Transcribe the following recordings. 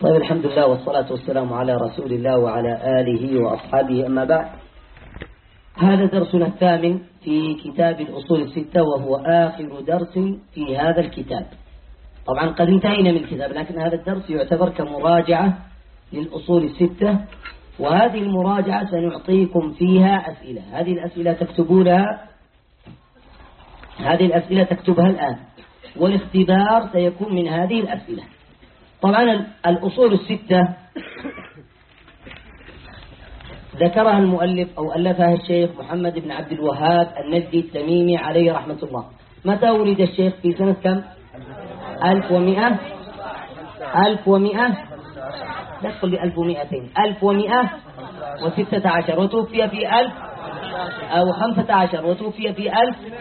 طيب، الحمد لله والصلاة والسلام على رسول الله وعلى آله وأصحابه، أما بعد. هذا درسنا الثامن في كتاب الأصول الستة، وهو آخر درس في هذا الكتاب. طبعا قد انتهينا من الكتاب، لكن هذا الدرس يعتبر كمراجعة للأصول الستة، وهذه المراجعة سنعطيكم فيها أسئلة. هذه الأسئلة تكتبها الآن، والاختبار سيكون من هذه الأسئلة. طبعا الأصول الستة ذكرها المؤلف أو ألفها الشيخ محمد بن عبد الوهاب النجدي التميمي عليه رحمة الله. متى ولد الشيخ؟ في سنة كم؟ 1100 لا تقل لي 1200 1116، وتوفي في 1015، وتوفي في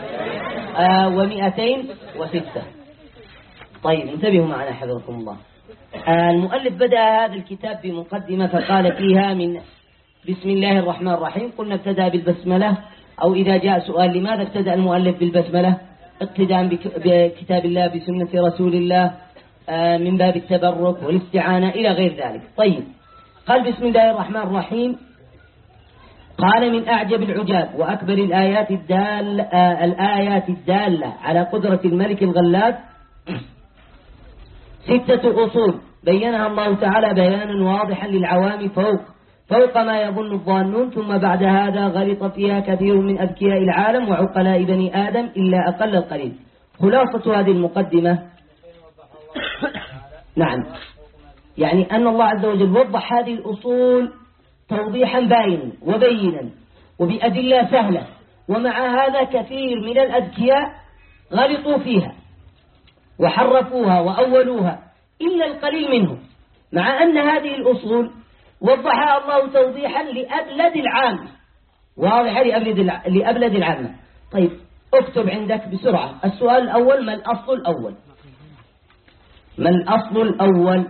1206. طيب انتبهوا معنا حفظكم الله. المؤلف بدأ هذا الكتاب بمقدمة فقال فيها من بسم الله الرحمن الرحيم. قلنا ابتدأ بالبسملة، أو إذا جاء سؤال لماذا ابتدأ المؤلف بالبسملة؟ اقتداء بكتاب الله بسنة رسول الله، من باب التبرك والاستعانة إلى غير ذلك. طيب، قال بسم الله الرحمن الرحيم. قال من أعجب العجاب وأكبر الآيات الدالة على قدرة الملك الغلاب 6 أصول بينها الله تعالى بيانا واضحا للعوام فوق ما يظن الظانون، ثم بعد هذا غلط فيها كثير من أذكياء العالم وعقلاء بني آدم إلا أقل القليل. خلاصة هذه المقدمة نعم، يعني أن الله عز وجل وضح هذه الأصول توضيحا باينا وبينا وبأدلة سهلة، ومع هذا كثير من الأذكياء غلطوا فيها وحرفوها وأولوها إلا القليل منهم، مع أن هذه الأصول وضحها الله توضيحا لأبلد العامة، واضحة لأبلد العامة. طيب، اكتب عندك بسرعة السؤال الأول: ما الأصل الأول؟ ما الأصل الأول؟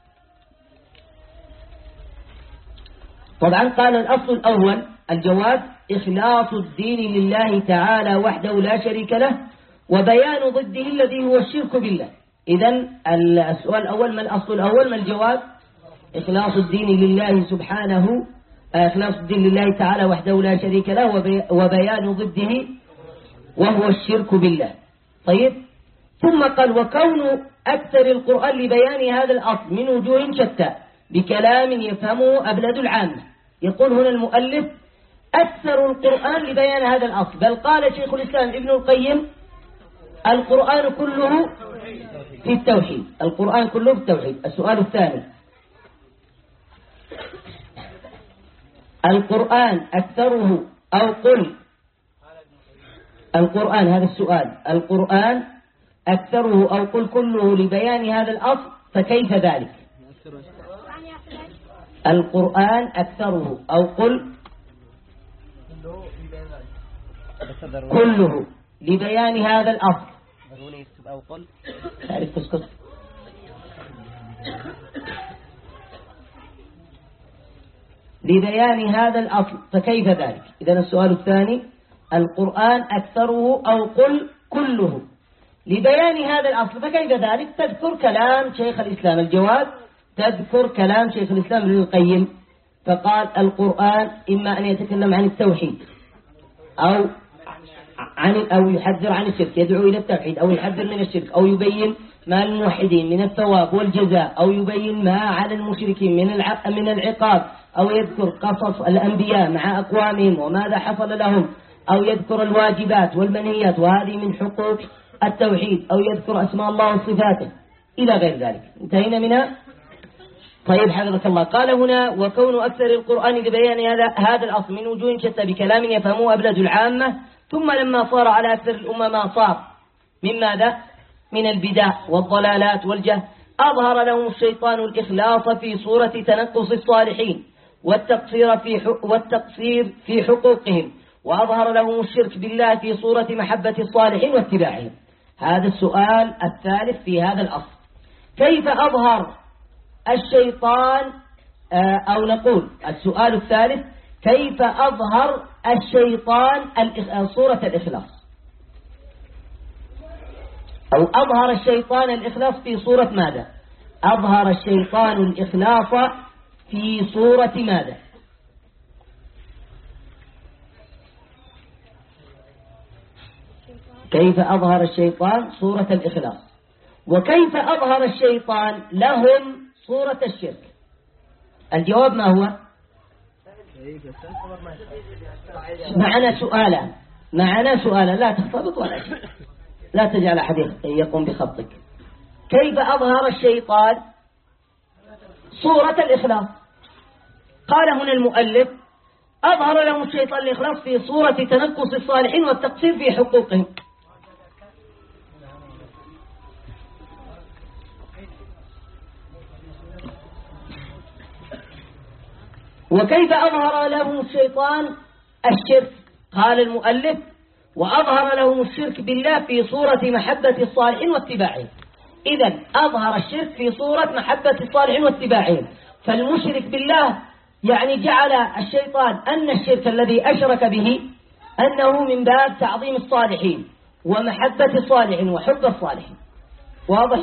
طبعا قال الأصل الأول الجواب: إخلاص الدين لله تعالى وحده لا شريك له، وبيان ضده الذي هو الشرك بالله. إذن السؤال الأول: ما الأصل الأول؟ ما الجواب؟ إخلاص الدين لله سبحانه، إخلاص الدين لله تعالى وحده لا شريك له، وبيان ضده وهو الشرك بالله. طيب، ثم قال: وكون أكثر القرآن لبيان هذا الأصل من وجوه شتى بكلام يفهمه أبلد العامة. يقول هنا المؤلف: أكثر القرآن لبيان هذا الأصل، بل قال شيخ الإسلام ابن القيم: القرآن كله في التوحيد. القرآن كله في التوحيد. السؤال الثاني: القرآن أكثره أو قل القرآن، هذا السؤال، القرآن أكثره أو قل كله لبيان هذا الأصل، فكيف ذلك؟ القرآن أكثره أو قل كله لبيان هذا الأصل. لبيان هذا الأصل، فكيف ذلك؟ إذن السؤال الثاني: القرآن أكثره أو قل كله لبيان هذا الأصل، فكيف ذلك؟ تذكر كلام شيخ الإسلام. الجواب: تذكر كلام شيخ الإسلام ابن القيم، فقال: القرآن إما أن يتكلم عن التوحيد أو يحذر عن الشرك، يدعو إلى التوحيد، أو يحذر من الشرك، أو يبين ما للموحدين من الثواب والجزاء، أو يبين ما على المشركين من العقاب، أو يذكر قصص الأنبياء مع أقوامهم وماذا حصل لهم، أو يذكر الواجبات والمنهيات وهذه من حقوق التوحيد، أو يذكر أسماء الله وصفاته إلى غير ذلك. انتهينا منها. طيب حفظك الله. قال هنا: وكون أكثر القرآن لبيان هذا الأصل من وجوه شتى بكلام يفهمه أبلد العامة، ثم لما صار على أكثر الأمة ما صار من ماذا؟ من البدع والضلالات والجهل، أظهر لهم الشيطان الإخلاص في صورة تنقص الصالحين والتقصير في حقوقهم، وأظهر لهم الشرك بالله في صورة محبة الصالحين واتباعهم. هذا السؤال الثالث في هذا الأصل: كيف أظهر الشيطان، أو نقول السؤال الثالث: كيف أظهر الشيطان صورة الإخلاص، أو أظهر الشيطان الإخلاص في صورة ماذا؟ أظهر الشيطان الإخلاص في صورة ماذا؟ كيف أظهر الشيطان صورة الإخلاص؟ وكيف أظهر الشيطان لهم صورة الشرك؟ الجواب ما هو؟ معنا سؤالا لا تخطبط ولا شيء، لا تجعل أحد يقوم بخطك. كيف أظهر الشيطان صورة الإخلاص؟ قال هنا المؤلف أظهر لهم الشيطان الإخلاص في صورة تنقص الصالحين والتقصير في حقوقهم. وكيف أظهر لهم الشيطان الشرك؟ قال المؤلف وأظهر لهم الشرك بالله في صورة محبة الصالحين واتباعهم. إذن أظهر الشرك في صورة محبة الصالحين واتباعهم. فالمشرك بالله يعني جعل الشيطان أن الشرك الذي أشرك به أنه من باب تعظيم الصالحين ومحبة الصالحين وحب الصالحين. واضح؟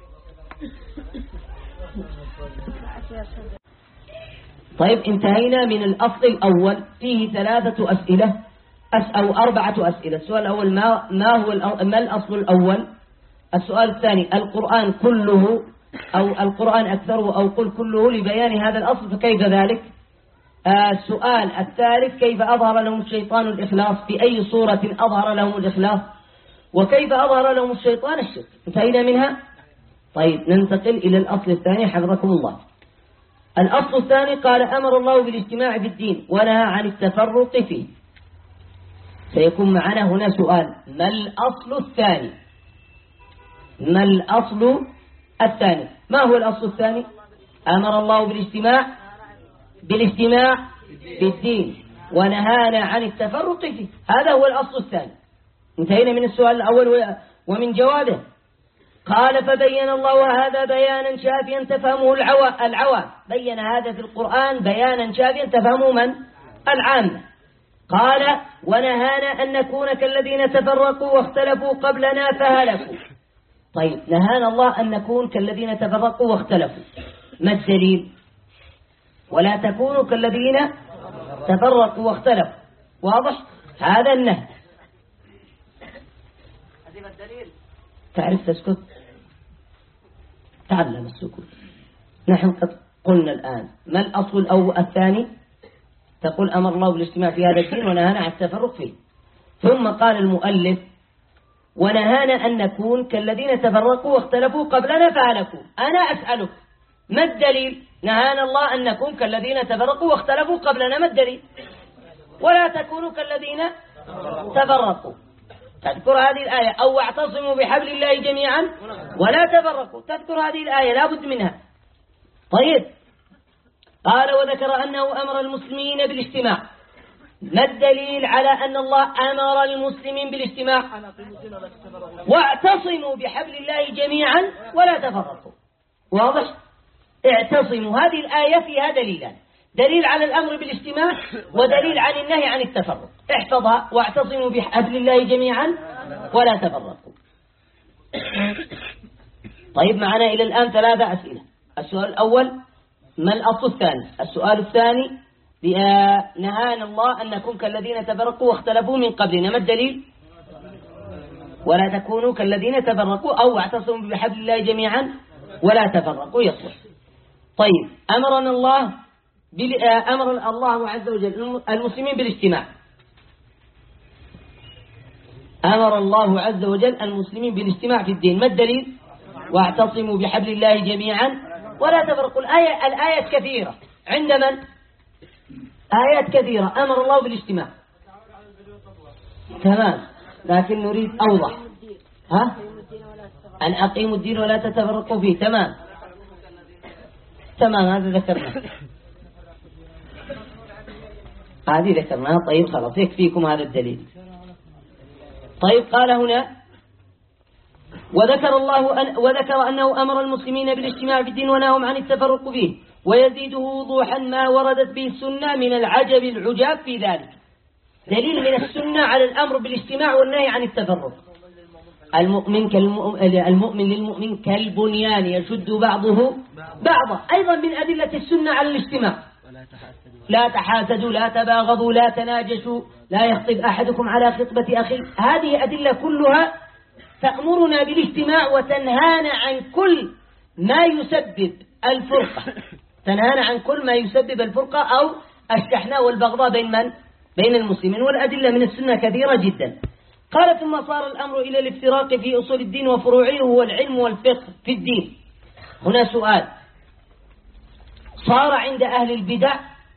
طيب انتهينا من الأصل الأول، فيه 3 أسئلة أو 4 أسئلة. السؤال الأول ما الأصل الأول؟ السؤال الثاني القرآن كله أو القرآن أكثره أو قل كله لبيان هذا الأصل فكيف ذلك؟ السؤال الثالث كيف أظهر لهم الشيطان الإخلاص؟ في أي صورة أظهر لهم الإخلاص؟ وكيف أظهر لهم الشيطان الشرك؟ انتهينا منها. طيب ننتقل إلى الأصل الثاني حفظكم الله. الأصل الثاني قال أمر الله بالاجتماع في الدين ونهى عن التفرق فيه. سيكون معنا هنا سؤال ما الأصل الثاني؟ ما الأصل الثاني؟ ما هو الأصل الثاني؟ أمر الله بالاجتماع في الدين ونهانا عن التفرق فيه. هذا هو الأصل الثاني. انتهينا من السؤال الأول ومن جوابه. قال فبين الله هذا بيانا شافيا تفهمه العوام. بين هذا في القرآن بيانا شافيا تفهمه من؟ العامة. قال ونهانا أن نكون كالذين تفرقوا واختلفوا قبلنا فهلكوا. طيب نهانا الله أن نكون كالذين تفرقوا واختلفوا، ما الدليل؟ ولا تكونوا كالذين تفرقوا واختلفوا. واضح؟ هذا النهي. تعرف تسكت؟ تعلم السكوت. نحن قد قلنا الآن ما الأصل الثاني؟ تقول أمر الله بالاجتماع في هذا الدين ونهانا عن التفرق فيه. ثم قال المؤلف ونهانا أن نكون كالذين تفرقوا واختلفوا قبلنا فهلكوا. أنا أسألك ما الدليل؟ نهانا الله أن نكون كالذين تفرقوا واختلفوا قبلنا، ما الدليل؟ ولا تكونوا كالذين تفرقوا. تذكر هذه الآية أو واعتصموا بحبل الله جميعا ولا تفرقوا. تذكر هذه الآية لا بد منها. طيب قال وذكر أنه أمر المسلمين بالاجتماع. ما الدليل على أن الله أمر المسلمين بالاجتماع؟ واعتصموا بحبل الله جميعا ولا تفرقوا. واضح؟ اعتصموا. هذه الآية فيها دليلان، دليل على الأمر بالاجتماع ودليل عن النهي عن التفرق. احفظها واعتصموا بحبل الله جميعا ولا تفرقوا. طيب معنا إلى الآن 3 أسئلة. السؤال الأول ما الأصل الثاني؟ السؤال الثاني نهانا الله أن نكون كالذين تفرقوا واختلفوا من قبلنا، ما الدليل؟ ولا تكونوا كالذين تفرقوا أو اعتصموا بحبل الله جميعا ولا تفرقوا يصلح. طيب أمرنا الله أمر الله عز وجل المسلمين بالاجتماع. أمر الله عز وجل المسلمين بالاجتماع في الدين، ما الدليل؟ واعتصموا بحبل الله جميعا ولا تفرقوا. الآية كثيرة. عند من؟ آيات كثيرة أمر الله بالاجتماع. تمام، لكن نريد أوضح. أن أقيموا الدين ولا تتفرقوا فيه. تمام هذا ذكرنا، هذه ذكرناها. طيب خلاص يكفيكم هذا الدليل. طيب قال هنا وذكر أنه أمر المسلمين بالاجتماع في الدين ونهاهم عن التفرق فيه، ويزيده وضوحا ما وردت به السنة من العجب العجاب في ذلك. دليل من السنة على الأمر بالاجتماع والنهي عن التفرق. المؤمن للمؤمن كالبنيان يشد بعضه بعضا. أيضا من أدلة السنة على الاجتماع: لا تحاسدوا، لا تباغضوا، لا تناجشوا، لا يخطب أحدكم على خطبة أخيه. هذه أدلة كلها تأمرنا بالاجتماع وتنهانا عن كل ما يسبب الفرقة، تنهانا عن كل ما يسبب الفرقة أو الشحناء والبغضاء بين المسلمين. والأدلة من السنة كثيرة جدا. قال: ثم صار الأمر إلى الافتراق في أصول الدين وفروعه، هو العلم والفقه في الدين. هنا سؤال: صار عند أهل البدع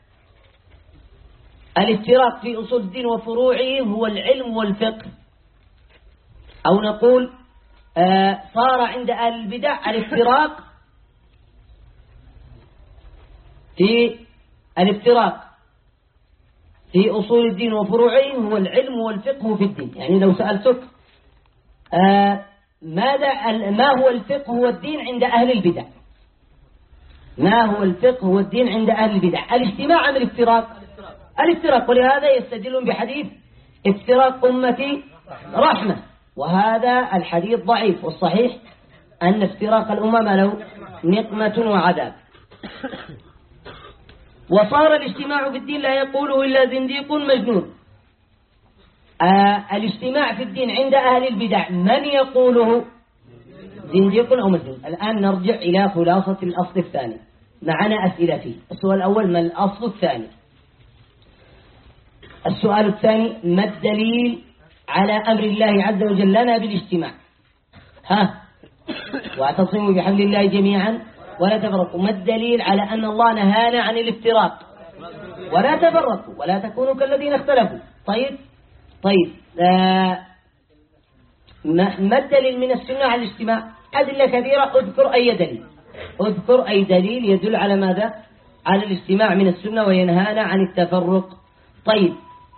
الافتراق في أصول الدين وفروعه هو العلم والفقه، أو نقول صار عند أهل البدع الافتراق في أصول الدين وفروعه هو العلم والفقه في الدين. يعني لو سألتك ما هو الفقه والدين عند أهل البدع، ما هو الفقه والدين عند أهل البدع؟ الاجتماع أم الافتراق. ولهذا يستدلون بحديث: افتراق أمتي رحمة. وهذا الحديث ضعيف، والصحيح أن افتراق الأمم له نقمة وعذاب. وصار الاجتماع في الدين لا يقوله إلا زنديق مجنون. الاجتماع في الدين عند أهل البدع من يقوله؟ زنديق أو مجنون. الآن نرجع إلى خلاصة الأصل الثاني، معنا أسئلة فيه. السؤال الأول: ما الأصل الثاني؟ السؤال الثاني: ما الدليل على أمر الله عز وجل لنا بالاجتماع؟ واعتصموا بحبل الله جميعا ولا تفرقوا. ما الدليل على أن الله نهانا عن الافتراق؟ ولا تفرقوا ولا تكونوا كالذين اختلفوا. طيب ما الدليل من السنة على الاجتماع؟ أدلة كثيرة. اذكر أي دليل يدل على ماذا؟ على الاجتماع من السنة وينهانا عن التفرق. طيب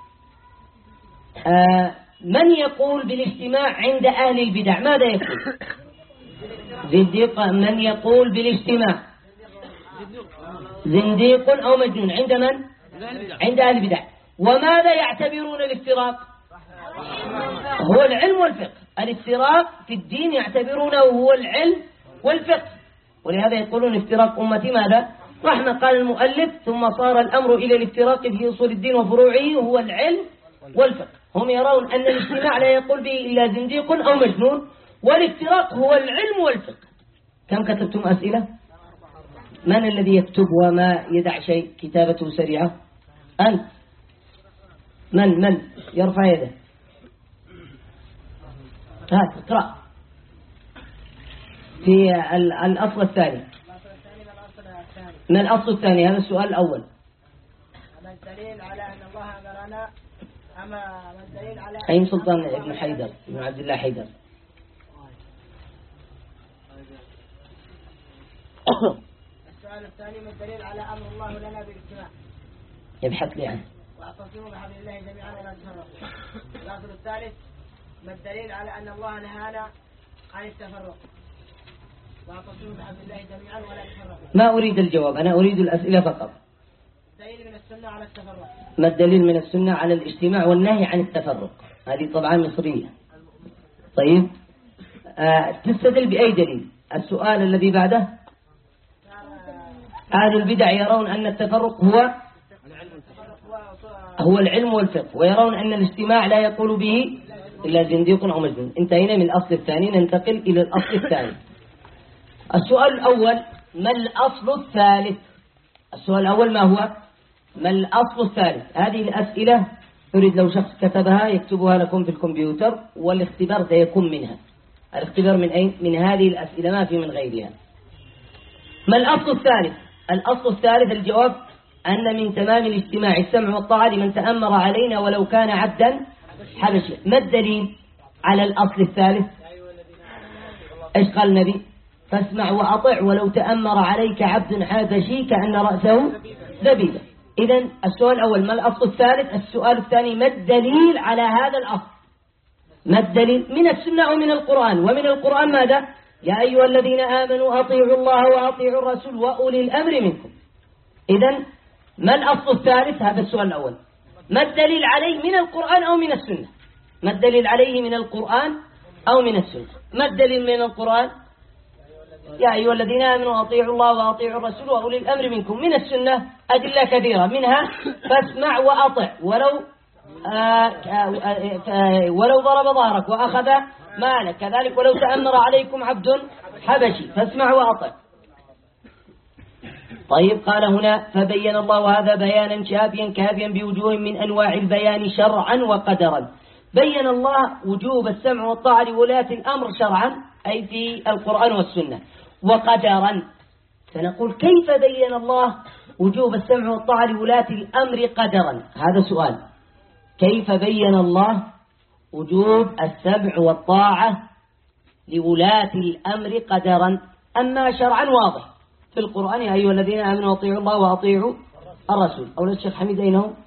من يقول بالاجتماع عند أهل البدع ماذا يقول؟ زنديق. من يقول بالاجتماع؟ زنديق أو مجنون. عند من؟ عند أهل البدع. وماذا يعتبرون الافتراق؟ هو العلم والفقه. الافتراق في الدين يعتبرونه هو العلم والفقه، ولهذا يقولون افتراق أمتي ماذا؟ رحمة. قال المؤلف: ثم صار الأمر إلى الافتراق في أصول الدين وفروعه هو العلم والفقه. هم يرون أن الاجتماع لا يقول به إلا زنديق أو مجنون، والافتراق هو العلم والفقه. كم كتبتم أسئلة؟ من الذي يكتب وما يدع شيء كتابته سريعة؟ أنت. من يرفع يده؟ اقرأ في الأصل الثاني. ما الأصل الثاني؟ هذا السؤال الأول. ما الدليل على أن الله أمرنا؟ ما الدليل على أي سلطان ابن حيدر ابن عبد الله حيدر. السؤال الثاني: ما الدليل على أمر الله لنا بالاجتماع؟ يبحث لي عنه. واعتصموا بحبل الله جميعا ولا تفرقوا. الأصل الثالث: ما الدليل على أن الله نهانا عن التفرق؟ واعتصموا بحبل الله جميعا ولا تفرقوا. ما أريد الجواب، أنا أريد الأسئلة فقط. الدليل من السنة على التفرق. ما الدليل من السنة على الاجتماع والنهي عن التفرق؟ هذه طبعا مصرية. طيب تستدل بأي دليل؟ السؤال الذي بعده: أهل البدع يرون أن التفرق هو العلم والفقه، ويرون أن الاجتماع لا يقول به إلا زنديق أو مجنون. انتهينا من الأصل الثاني، ننتقل إلى الأصل الثاني. السؤال الأول: ما الأصل الثالث؟ السؤال الأول ما هو؟ ما الأصل الثالث؟ هذه الأسئلة أريد لو شخص كتبها يكتبها لكم في الكمبيوتر، والاختبار سيكون منها. الاختبار من أين؟ من هذه الأسئلة، ما في من غيرها. ما الأصل الثالث؟ الأصل الثالث الجواب: أن من تمام الاجتماع السمع والطاعة لمن تأمر علينا ولو كان عبدا حبشيا. ما الدليل على الأصل الثالث؟ إيش قال النبي؟ فاسمع وأطع ولو تأمر عليك عبد حبشي كأن رأسه زبيبة. إذن السؤال الأول: ما الأصل الثالث؟ السؤال الثاني: ما الدليل على هذا الأصل؟ ما الدليل؟ من السنة ومن القرآن. ومن القرآن ماذا؟ يا أيها الذين آمنوا أطيعوا الله وأطيعوا الرسول وأولي الأمر منكم. إذن ما الأصل الثالث؟ هذا السؤال الأول. ما الدليل عليه من القرآن أو من السنة؟ ما الدليل عليه من القرآن أو من السنة. ما الدليل من القرآن؟ يا أيها الذين آمنوا أطيعوا الله وأطيعوا الرسول وأولي الأمر منكم. من السنة أدلة كثيرة، منها فاسمع وأطع ولو ضرب ظهرك وأخذ مالك، كذلك ولو تأمر عليكم عبد حبشي فاسمع وأطع. طيب قال هنا فبين الله هذا بيانا شافيا كافيا بوجوه من أنواع البيان شرعا وقدرا. بين الله وجوب السمع والطاعة لولاة الأمر شرعا أي في القرآن والسنة، وقدرا فنقول كيف بين الله وجوب السمع والطاعة لولاة الأمر قدرا؟ هذا سؤال. كيف بين الله وجوب السمع والطاعة لولاة الأمر قدرا؟ أما شرعا واضح في القرآن يا أيها الذين آمنوا أطيعوا الله وأطيعوا الرسول. أولا الشيخ حميد أين هو؟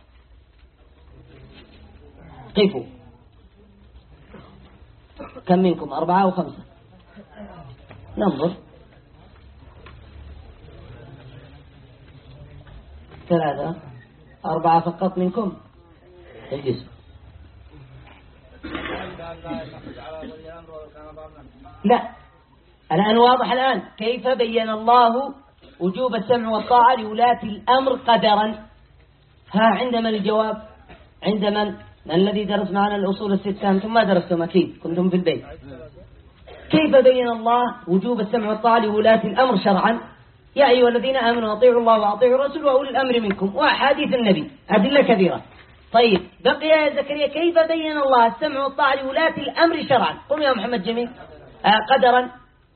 قفوا. كم منكم؟ 4 أو 5؟ ننظر. 3 4 فقط منكم. اجلسوا. لا الآن واضح. الآن كيف بين الله وجوب السمع والطاعة لولاة الأمر قدرا؟ ها عند من الجواب؟ عند من الذي درس معنا الأصول الستة؟ أنتم ما درستم أكيد، كنتم في البيت. كيف بين الله وجوب السمع والطاعة لولاة الأمر شرعا؟ يا أيها الذين آمنوا أطيعوا الله وأطيعوا الرسول وأولي الأمر منكم، وأحاديث النبي أدلة كثيرة. طيب بقي يا زكريا كيف بين الله السمع والطاعة لولاة الأمر شرعا؟ قل يا محمد جميل. قدرا.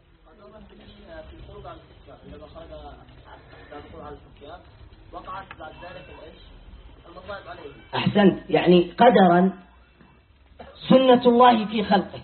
أحسنت. يعني قدرا سنة الله في خلقه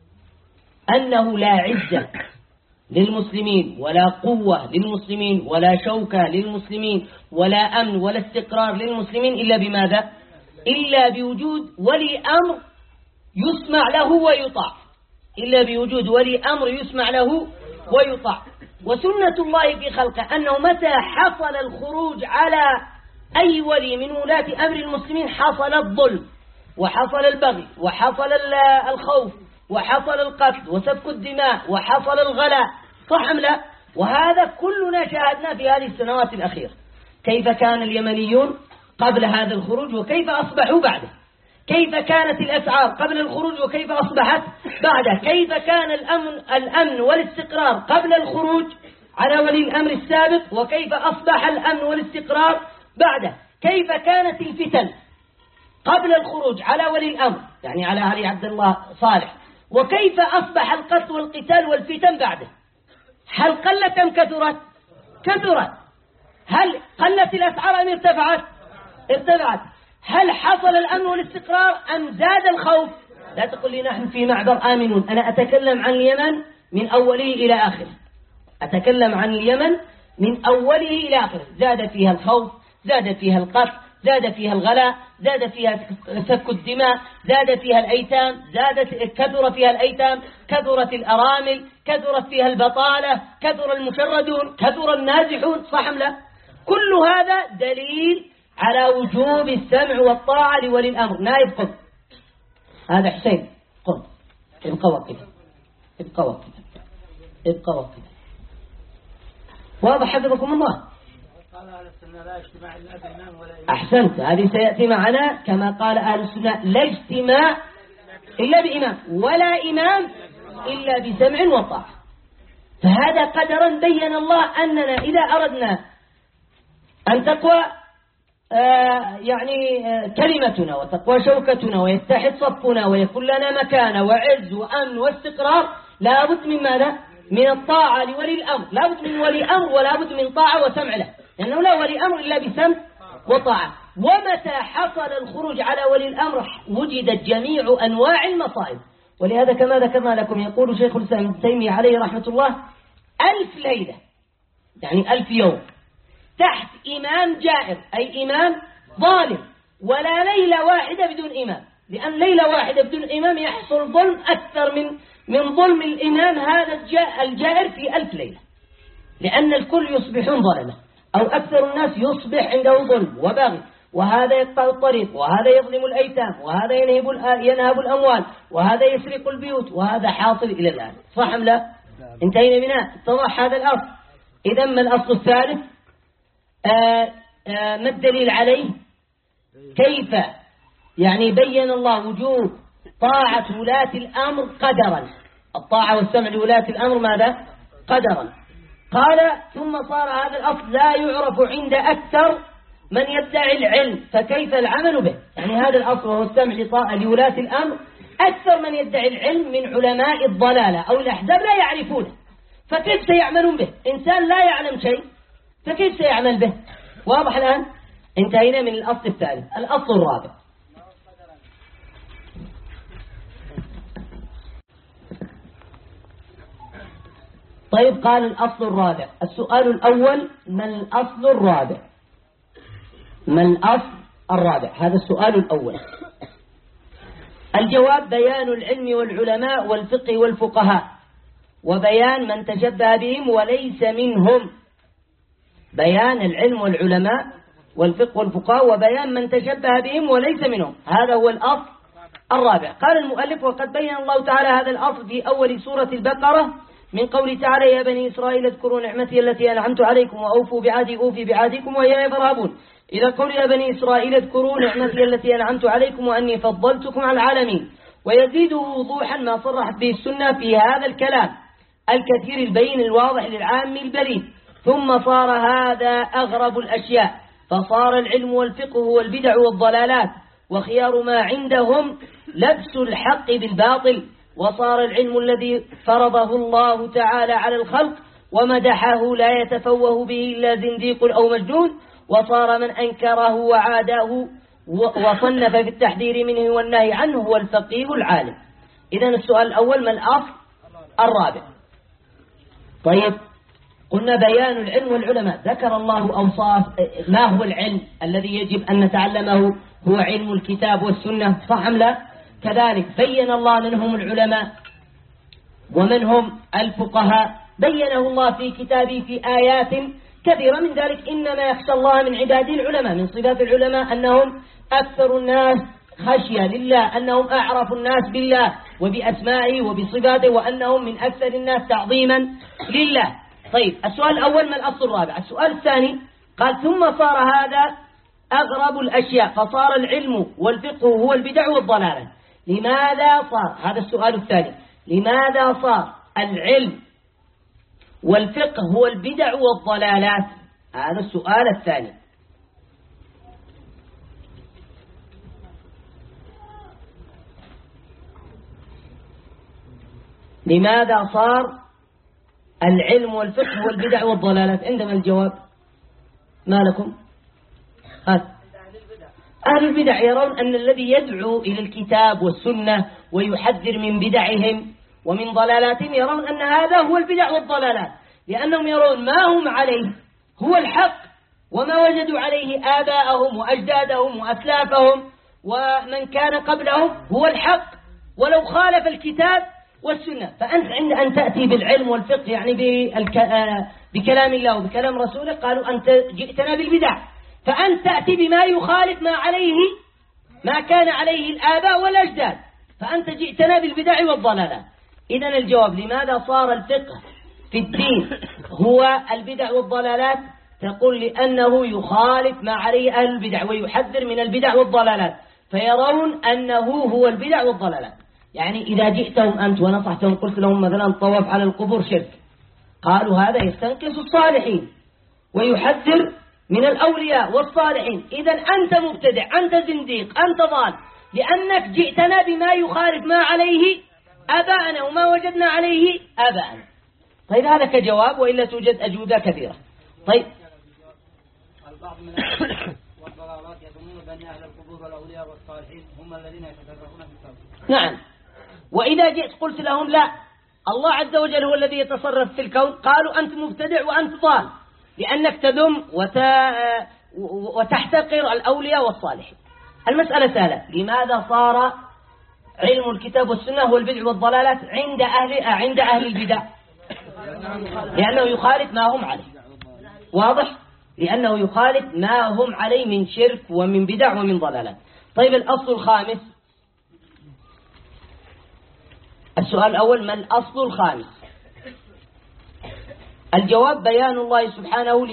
أنه لا عزة للمسلمين ولا قوة للمسلمين ولا شوكة للمسلمين ولا أمن ولا استقرار للمسلمين إلا بماذا؟ إلا بوجود ولي أمر يسمع له ويطاع. إلا بوجود ولي أمر يسمع له ويطاع. وسنة الله في خلقه أنه متى حصل الخروج على أي ولي من ولاة أمر المسلمين حصل الظلم وحصل البغي وحصل الخوف وحصل القتل وسفك الدماء وحصل الغلاء، صح أم لا؟ وهذا كلنا شاهدنا في هذه السنوات الأخيرة كيف كان اليمنيون قبل هذا الخروج وكيف أصبحوا بعده، كيف كانت الأسعار قبل الخروج وكيف أصبحت بعده، كيف كان الأمن والاستقرار قبل الخروج على ولي الأمر السابق وكيف أصبح الأمن والاستقرار بعده، كيف كانت الفتن قبل الخروج على ولي الأمر يعني على علي عبد الله صالح، وكيف أصبح القتل والقتال والفتن بعده. هل قلت أم كثرت؟ كثرت. هل قلت الأسعار أم ارتفعت؟ ارتفعت. هل حصل الأمن والاستقرار أم زاد الخوف؟ لا تقل لي نحن في معبر آمنون، أنا أتكلم عن اليمن من أوله إلى آخره، أتكلم عن اليمن من أوله إلى آخره. زاد فيها الخوف، زاد فيها القتل، زاد فيها الغلاء، زاد فيها سفك الدماء، زاد فيها الأيتام، كثر فيها الأيتام، كثرت الأرامل، كثرت فيها البطالة، كثر المشردون، كثر النازحون، صح أم لا؟ كل هذا دليل على وجوب السمع والطاعة لولي الأمر. نائب قم. هذا حسين قم. ابقى وقف. ابقى وقف. ابقى وقف. واضح حفظكم الله؟ أحسنت. هذه سيأتي معنا كما قال أهل السنة لا اجتماع إلا بإمام ولا إمام إلا بسمع وطاعة. فهذا قدرا بين الله أننا إذا أردنا أن تقوى كلمتنا وتقوى شوكتنا ويتحد صفنا ويكون لنا مكانة وعز وأمن واستقرار لابد من ماذا؟ من الطاعة لولي الأمر. لابد من ولي أمر ولابد من طاعة وسمع له، لأنه لا ولي أمر إلا بسمع وطاعة. ومتى حصل الخروج على ولي الأمر وجدت جميع أنواع المصائب. ولهذا كما ذكرنا لكم يقول شيخ الإسلام ابن تيمية عليه رحمة الله 1000 ليلة يعني 1000 يوم تحت إمام جائر أي إمام ظالم، ولا ليلة واحدة بدون إمام، لأن ليلة واحدة بدون إمام يحصل ظلم أكثر من ظلم الإمام هذا الجائر في 1000 ليلة، لأن الكل يصبحون ظلمة أو أكثر الناس يصبح عنده ظلم وبغي وهذا يقطع الطريق، وهذا يظلم الأيتام، وهذا ينهب الأموال، وهذا يسرق البيوت، وهذا حاصل إلى الآن. صح أم لا؟ انتهينا منها. اتضح هذا الأصل. إذا ما الأصل الثالث؟ ما الدليل عليه؟ كيف يعني بين الله وجوب طاعة ولاة الأمر قدرا، الطاعة والسمع لولاة الأمر ماذا؟ قدرا. قال ثم صار هذا الأصل لا يعرف عند أكثر من يدعي العلم، فكيف العمل به؟ يعني هذا الأصل وهو السمع لولاة الأمر أكثر من يدعي العلم من علماء الضلالة أو الأحزاب لا يعرفونه، فكيف سيعملون به؟ إنسان لا يعلم شيء فكيف سيعمل به؟ واضح الآن؟ انتهينا من الأصل الثالث. الأصل الرابع. طيب قال الأصل الرابع. السؤال الأول: ما الأصل الرابع؟ ما الأصل الرابع؟ هذا السؤال الأول. الجواب: بيان العلم والعلماء والفقه والفقهاء، وبيان من تشبه بهم وليس منهم. بيان العلم والعلماء والفقه والفقهاء وبيان من تشبه بهم وليس منهم، هذا هو الأصل الرابع. قال المؤلف: وقد بين الله تعالى هذا الأصل في أول سورة البقرة من قوله تعالى: يا بني إسرائيل اذكروا نعمتي التي أنعمت عليكم وأوفوا بعهدي أوفي بعهدكم وإياي فارهبون، إلى قول يا بني إسرائيل اذكروا نعمتي التي أنعمت عليكم وأني فضلتكم على العالمين. ويزيده وضوحا ما صرحت به السنة في هذا الكلام الكثير البين الواضح للعام البليد. ثم صار هذا أغرب الأشياء، فصار العلم والفقه والبدع والضلالات وخيار ما عندهم لبس الحق بالباطل، وصار العلم الذي فرضه الله تعالى على الخلق ومدحه لا يتفوه به إلا زنديق أو مجنون، وصار من أنكره وعاداه وصنف في التحذير منه والنهي عنه هو الفقيه العالم. إذن السؤال الأول: ما الأصل الرابع؟ طيب قلنا بيان العلم والعلماء، ذكر الله أوصاف. ما هو العلم الذي يجب أن نتعلمه؟ هو علم الكتاب والسنة، صح أم لا؟ كذلك بين الله من هم العلماء ومن هم الفقهاء، بينه الله في كتابه في آيات كثيرة، من ذلك إنما يخشى الله من عباده العلماء. من صفات العلماء أنهم أكثر الناس خشية لله، أنهم أعرف الناس بالله وبأسمائه وبصفاته، وأنهم من أكثر الناس تعظيما لله. طيب السؤال الأول: ما الأصل الرابع؟ السؤال الثاني قال: ثم صار هذا أغرب الأشياء، فصار العلم والفقه هو البدع والضلالة. لماذا صار؟ هذا السؤال الثاني: لماذا صار العلم والفقه هو البدع والضلالات؟ هذا السؤال الثاني. لماذا صار العلم والفقه هو البدع والضلالات؟ عندما الجواب ما لكم؟ أهل البدع يرون أن الذي يدعو إلى الكتاب والسنة ويحذر من بدعهم ومن ضلالاتهم يرون أن هذا هو البدع والضلالات، لأنهم يرون ما هم عليه هو الحق، وما وجدوا عليه آباءهم وأجدادهم وأسلافهم ومن كان قبلهم هو الحق، ولو خالف الكتاب والسنة. فأنت عند أن تأتي بالعلم والفقه يعني بكلام الله وبكلام رسوله، قالوا أنت جئتنا بالبدع، فأنت تأتي بما يخالف ما كان عليه الآباء والأجداد، فأنت جئتنا بالبدع والضلالات. إذن الجواب: لماذا صار الفقه في الدين هو البدع والضلالات؟ تقول: لأنه يخالف ما عليه أهل البدع ويحذر من البدع والضلالات، فيرون أنه هو البدع والضلالات. يعني إذا جئتهم أنت ونصحتهم قلت لهم مثلا الطواف على القبور شرك، قالوا هذا يستنقص الصالحين ويحذر من الأولياء والصالحين، إذن أنت مبتدع، أنت زنديق، أنت ضال، لأنك جئتنا بما يخالف ما عليه آباءنا وما وجدنا عليه آباءنا. طيب هذا كجواب، وإلا توجد أجوبة كثيرة. طيب البعض من والضلالات يظنون بأن أهل القبور والأولياء والصالحين هم الذين يتصرفون في الكون. نعم، وإذا جئت قلت لهم لا، الله عز وجل هو الذي يتصرف في الكون، قالوا أنت مبتدع وأنت ضال، لأنك تذم وتحتقر الأولياء والصالحين. المسألة سهلة: لماذا صار علم الكتاب والسنة هو البدع والضلالات عند أهل البدع؟ لأنه يخالف ما هم عليه. واضح؟ لأنه يخالف ما هم عليه من شرك ومن بدع ومن ضلالات. طيب الأصل الخامس، السؤال الأول: ما الأصل الخامس؟ الجواب: بيان الله سبحانه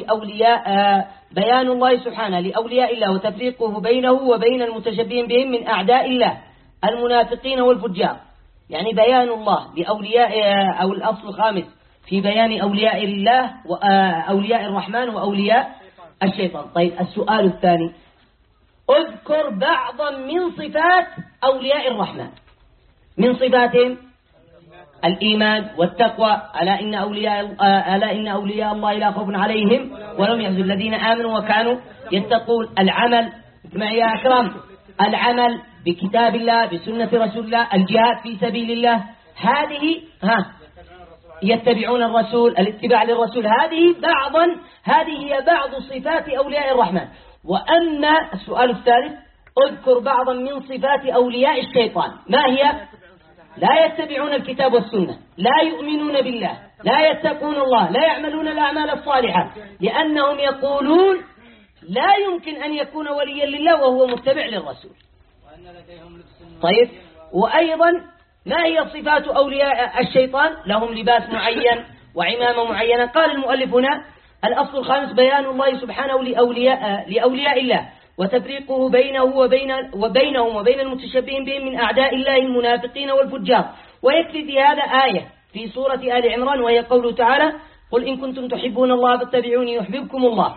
لأولياء الله وتفريقه بينه وبين المتشبهين بهم من أعداء الله المنافقين والفجار. يعني بيان الله لأولياء، أو الأصل الخامس في بيان أولياء الله وأولياء الرحمن وأولياء الشيطان. طيب السؤال الثاني: اذكر بعضا من صفات أولياء الرحمن. من صفاتهم الإيمان والتقوى. ألا إن أولياء الله لا خوف عليهم ولم يحزنون الذين آمنوا وكانوا يتقون. العمل معي يا أكرم، العمل بكتاب الله بسنة رسول الله، الجهاد في سبيل الله، هذه يتبعون الرسول، الاتباع للرسول، هذه هي بعض صفات أولياء الرحمن. وأما السؤال الثالث: اذكر بعضا من صفات أولياء الشيطان. ما هي؟ لا يتبعون الكتاب والسنة، لا يؤمنون بالله، لا يتقون الله، لا يعملون الأعمال الصالحة، لأنهم يقولون لا يمكن أن يكون وليا لله وهو متبع للرسول. طيب، وأيضا ما هي صفات أولياء الشيطان؟ لهم لباس معين وعمامة معينة. قال المؤلف هنا: الأصل الخامس بيان الله سبحانه لأولياء الله وتفريقه بينهم وبين المتشبهين بهم من أعداء الله المنافقين والفجار. ويكفي في هذا آية في سورة آل عمران، وهي قوله تعالى: قل إن كنتم تحبون الله فاتبعوني يحببكم الله.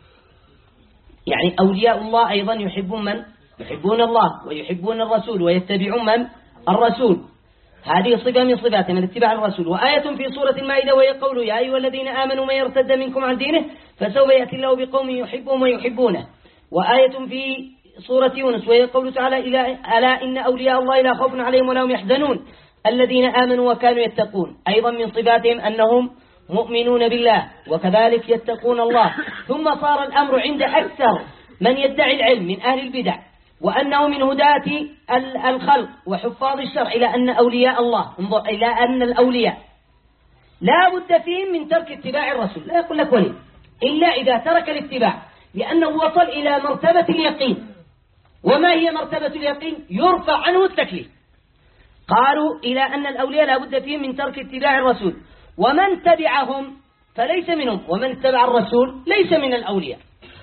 يعني أولياء الله أيضا يحبون الله ويحبون الرسول ويتبعون من؟ الرسول. هذه صفة من صفاتهم، الاتباع الرسول. وآية في سورة المائدة وهي قوله: يا أيها الذين آمنوا من يرتد منكم عن دينه فسوف يأتي الله بقوم يحبهم ويحبونه. وآية في سورة يونس وهي قوله تعالى: ألا إن أولياء الله لا خوف عليهم ولا هم يحزنون الذين آمنوا وكانوا يتقون. أيضا من صفاتهم أنهم مؤمنون بالله وكذلك يتقون الله. ثم صار الأمر عند أكثر من يدعي العلم من أهل البدع وأنه من هداة الخلق وحفاظ الشرع إلى أن أولياء الله، انظر، إلى أن الأولياء لا بد فيهم من ترك اتباع الرسول. لا يقول لك ولي إلا إذا ترك الاتباع، لأنه وصل إلى مرتبة اليقين. وما هي مرتبة اليقين؟ يرفع عنه التكليف. قالوا إلى أن الأولياء لا بد فيهم من ترك اتباع الرسول، ومن تبعهم فليس منهم، ومن اتبع الرسول ليس من الأولياء.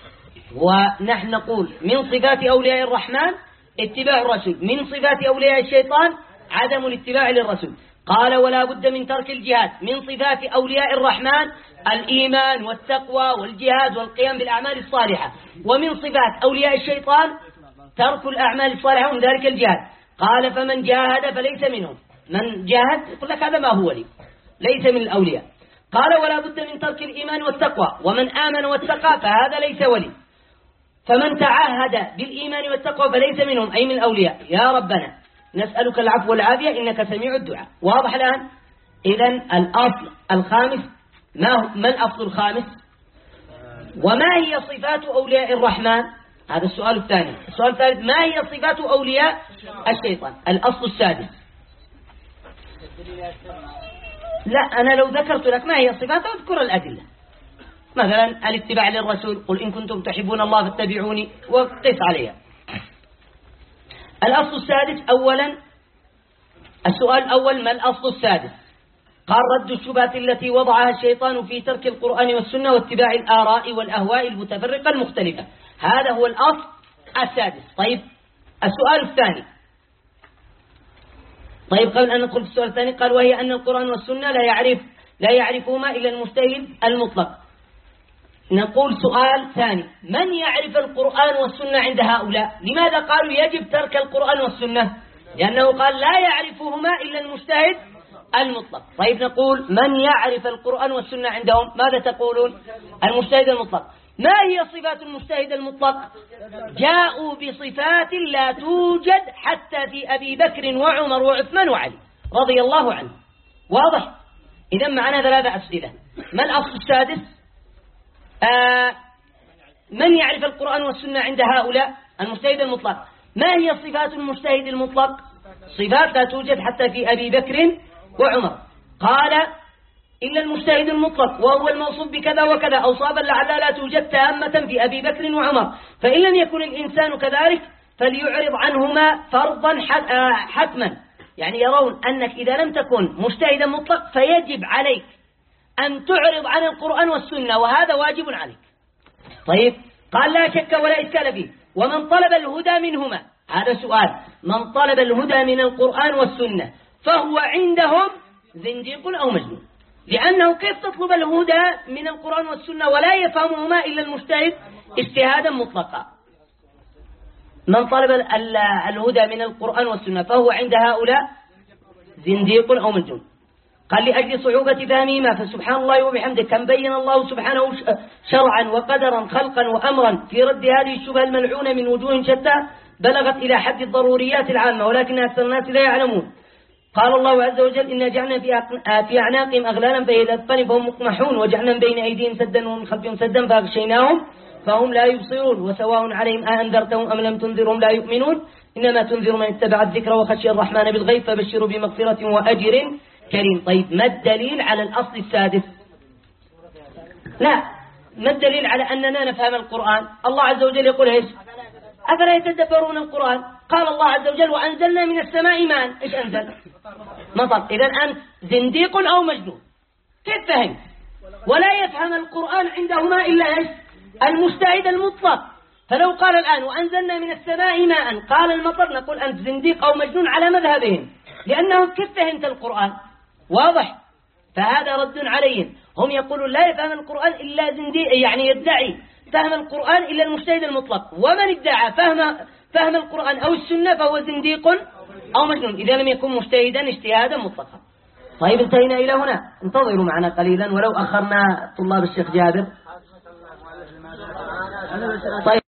ونحن نقول من صفات أولياء الرحمن اتباع الرسول، من صفات أولياء الشيطان عدم الاتباع للرسول. قال: ولا بد من ترك الجهاد. من صفات أولياء الرحمن الإيمان والتقوى والجهاد والقيام بالأعمال الصالحة. ومن صفات أولياء الشيطان ترك الأعمال الصالحة ومن ذلك الجهاد. قال: فمن جاهد فليس منهم. من جاهد يقول لك هذا ما هو لي، ليس من الأولياء. قال: ولا بد من ترك الإيمان والتقوى، ومن آمن واتقى فهذا ليس ولي. فمن تعهد بالإيمان والتقوى فليس منهم، أي من الأولياء. يا ربنا نسألك العفو والعافية إنك سميع الدعاء. واضح الآن؟ إذن الأصل الخامس، ما الأصل الخامس؟ وما هي صفات أولياء الرحمن؟ هذا السؤال الثاني. السؤال الثالث: ما هي صفات أولياء الشيطان؟ الأصل السادس. لا، أنا لو ذكرت لك ما هي الصفات أذكر الأدلة. مثلا الاتباع للرسول: قل إن كنتم تحبون الله فاتبعوني، وقف عليها. الأصل السادس أولا، السؤال الأول: ما الأصل السادس؟ قال: رد الشبهات التي وضعها الشيطان في ترك القرآن والسنة واتباع الآراء والأهواء المتفرقة المختلفة. هذا هو الأصل السادس. طيب السؤال الثاني. قبل أن ندخل في السؤال الثاني قال: وهي أن القرآن والسنة لا يعرفهما إلا المجتهد المطلق. نقول سؤال ثاني: من يعرف القرآن والسنة عند هؤلاء؟ لماذا قالوا يجب ترك القرآن والسنة؟ لأنه قال لا يعرفهما إلا المجتهد المطلق. طيب نقول: من يعرف القرآن والسنة عندهم؟ ماذا تقولون؟ المجتهد المطلق. ما هي صفات المجتهد المطلق؟ جاءوا بصفات لا توجد حتى في أبي بكر وعمر وعثمان وعلي رضي الله عنه. واضح؟ إذا معنا 3 أسئلة. ما الأصل السادس؟ من يعرف القرآن والسنة عند هؤلاء؟ المجتهد المطلق. ما هي صفات المجتهد المطلق؟ صفات لا توجد حتى في أبي بكر وعمر. قال: إلا المجتهد المطلق وهو الموصوف بكذا وكذا أوصافا لعلها لا توجد تامة في أبي بكر وعمر، فإن لم يكن الإنسان كذلك فليعرض عنهما فرضا حتما. يعني يرون أنك إذا لم تكن مجتهدا مطلق فيجب عليك أن تعرض عن القرآن والسنة، وهذا واجب عليك. طيب، قال لا شك ولا إشكال فيه. ومن طلب الهدى منهما، هذا سؤال، من طلب الهدى من القرآن والسنة فهو عندهم زنديق أو مجنون، لأنه كيف تطلب الهدى من القرآن والسنة ولا يفهمهما إلا المجتهد اجتهادا مطلقا؟ من طلب الهدى من القرآن والسنة فهو عند هؤلاء زنديق أو مجنون. قال لأجل صعوبة فهمهما فسبحان الله وبحمده كم بين الله سبحانه شرعا وقدرا خلقا وأمرا في رد هذه الشبهة الملعونة من وجوه شتى بلغت إلى حد الضروريات العامة، ولكن أكثر الناس لا يعلمون. قال الله عز وجل إنا جعلنا في أعناقهم أغلالا فهي الأذقان فهم مقمحون، وجعلنا بين أيديهم سدا ومن خلفهم سدا فأغشيناهم فهم لا يبصرون، وسواء عليهم أأنذرتهم أم لم تنذرهم لا يؤمنون، إنما تنذر من اتبع الذكر وخشي الرحمن بالغيب فبشروا بمغفرة وأجر كريم. طيب، ما الدليل على الأصل السادس؟ لا، ما الدليل على أننا نفهم القرآن؟ الله عز وجل يقول إيش؟ أفلا يتدبرون القرآن؟ قال الله عز وجل وأنزلنا من السماء ماء. إيش أنزل؟ مطر. إذا أنت زنديق أو مجنون. كيف فهم؟ ولا يفهم القرآن عندهما إلا إيش؟ المجتهد المطلق. فلو قال الآن وأنزلنا من السماء ماء قال المطر، نقول أنت زنديق أو مجنون على مذهبهم، لأنه كيف فهمت القرآن؟ واضح؟ فهذا رد عليهم. هم يقولون لا يفهم القرآن إلا زنديق، يعني يدعي فهم القرآن إلا المجتهد المطلق، ومن ادعى فهم القرآن أو السنة فهو زنديق أو مجنون إذا لم يكن مجتهدا اجتهادا مطلقا. طيب، انتهينا إلى هنا، انتظروا معنا قليلا ولو أخرنا طلاب الشيخ جابر. طيب.